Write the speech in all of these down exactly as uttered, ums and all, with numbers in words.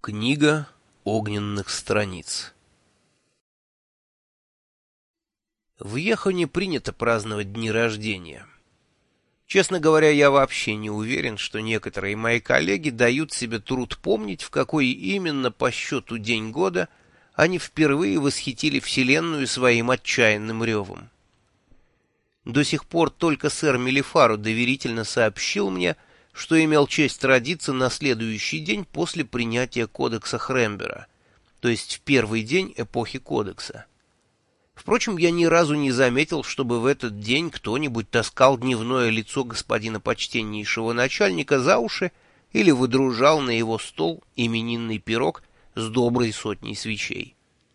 Книга огненных страниц. В Йехо не принято праздновать дни рождения. Честно говоря, я вообще не уверен, что некоторые мои коллеги дают себе труд помнить, в какой именно по счету день года они впервые восхитили Вселенную своим отчаянным ревом. До сих пор только сэр Мелифаро доверительно сообщил мне, что имел честь родиться на следующий день после принятия Кодекса Хрембера, то есть в первый день эпохи Кодекса. Впрочем, я ни разу не заметил, чтобы в этот день кто-нибудь таскал дневное лицо господина почтеннейшего начальника за уши или выдружал на его стол именинный пирог с доброй сотней свечей.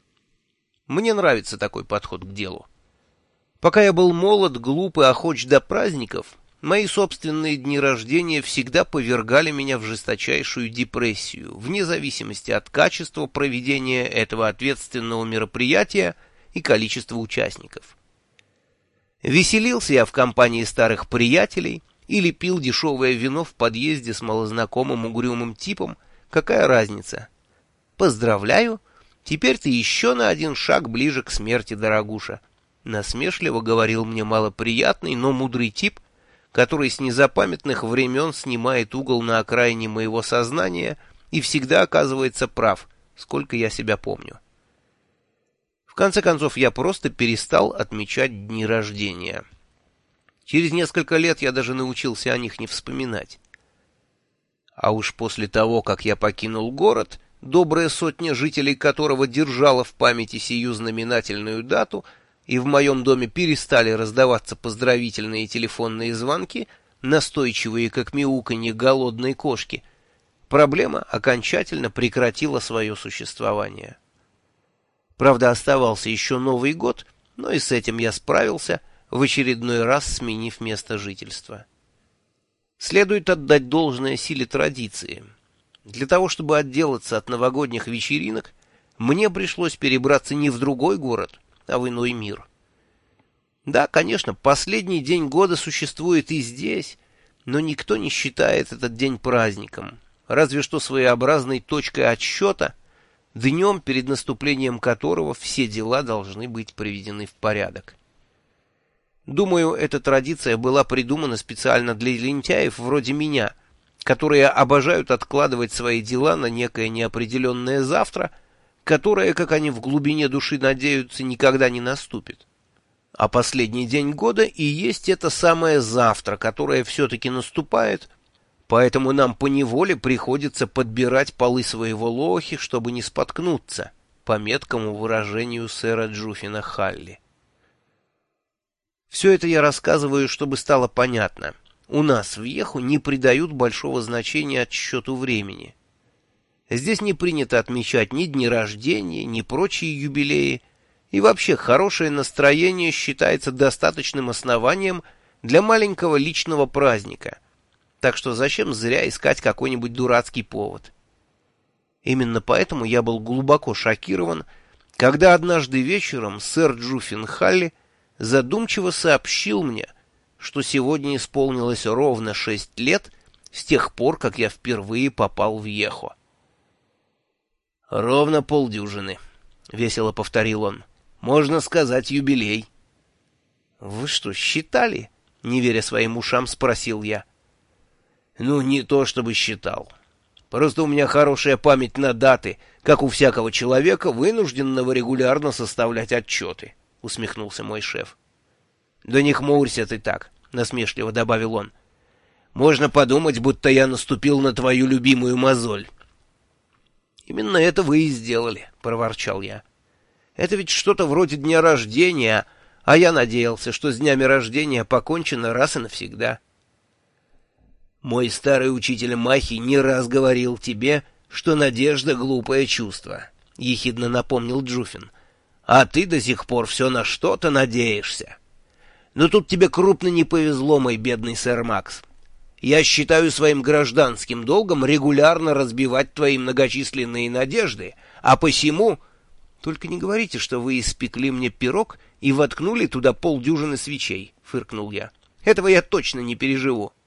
Мне нравится такой подход к делу. Пока я был молод, глуп и охоч до праздников, мои собственные дни рождения всегда повергали меня в жесточайшую депрессию, вне зависимости от качества проведения этого ответственного мероприятия и количества участников. Веселился я в компании старых приятелей или пил дешевое вино в подъезде с малознакомым угрюмым типом, какая разница? Поздравляю, теперь ты еще на один шаг ближе к смерти, дорогуша. Насмешливо говорил мне малоприятный, но мудрый тип, который с незапамятных времен снимает угол на окраине моего сознания и всегда оказывается прав, сколько я себя помню. В конце концов, я просто перестал отмечать дни рождения. Через несколько лет я даже научился о них не вспоминать. А уж после того, как я покинул город, добрая сотня жителей которого держала в памяти сию знаменательную дату, и в моем доме перестали раздаваться поздравительные телефонные звонки, настойчивые, как мяуканье голодной кошки, проблема окончательно прекратила свое существование. Правда, оставался еще Новый год, но и с этим я справился, в очередной раз сменив место жительства. Следует отдать должное силе традиции. Для того, чтобы отделаться от новогодних вечеринок, мне пришлось перебраться не в другой город, а в иной мир. Да, конечно, последний день года существует и здесь, но никто не считает этот день праздником, разве что своеобразной точкой отсчета, днем, перед наступлением которого все дела должны быть приведены в порядок. Думаю, эта традиция была придумана специально для лентяев вроде меня, которые обожают откладывать свои дела на некое неопределенное завтра, которое, как они в глубине души надеются, никогда не наступит. А последний день года и есть это самое завтра, которое все-таки наступает, поэтому нам поневоле приходится подбирать полы своего лохи, чтобы не споткнуться, по меткому выражению сэра Джуффина Халли. Все это я рассказываю, чтобы стало понятно. У нас в Йехо не придают большого значения отсчету времени. Здесь не принято отмечать ни дни рождения, ни прочие юбилеи, и вообще хорошее настроение считается достаточным основанием для маленького личного праздника, так что зачем зря искать какой-нибудь дурацкий повод? Именно поэтому я был глубоко шокирован, когда однажды вечером сэр Джуффин Халли задумчиво сообщил мне, что сегодня исполнилось ровно шесть лет с тех пор, как я впервые попал в Йехо. «Ровно полдюжины», — весело повторил он. «Можно сказать, юбилей». «Вы что, считали?» — не веря своим ушам, спросил я. «Ну, не то чтобы считал. Просто у меня хорошая память на даты, как у всякого человека, вынужденного регулярно составлять отчеты», — усмехнулся мой шеф. «Да не хмурься ты так», — насмешливо добавил он. «Можно подумать, будто я наступил на твою любимую мозоль». «Именно это вы и сделали», — проворчал я. «Это ведь что-то вроде дня рождения, а я надеялся, что с днями рождения покончено раз и навсегда». «Мой старый учитель Махи не раз говорил тебе, что надежда — глупое чувство», — ехидно напомнил Джуффин. «А ты до сих пор все на что-то надеешься. Но тут тебе крупно не повезло, мой бедный сэр Макс. Я считаю своим гражданским долгом регулярно разбивать твои многочисленные надежды, а посему...» «Только не говорите, что вы испекли мне пирог и воткнули туда полдюжины свечей», — фыркнул я. «Этого я точно не переживу».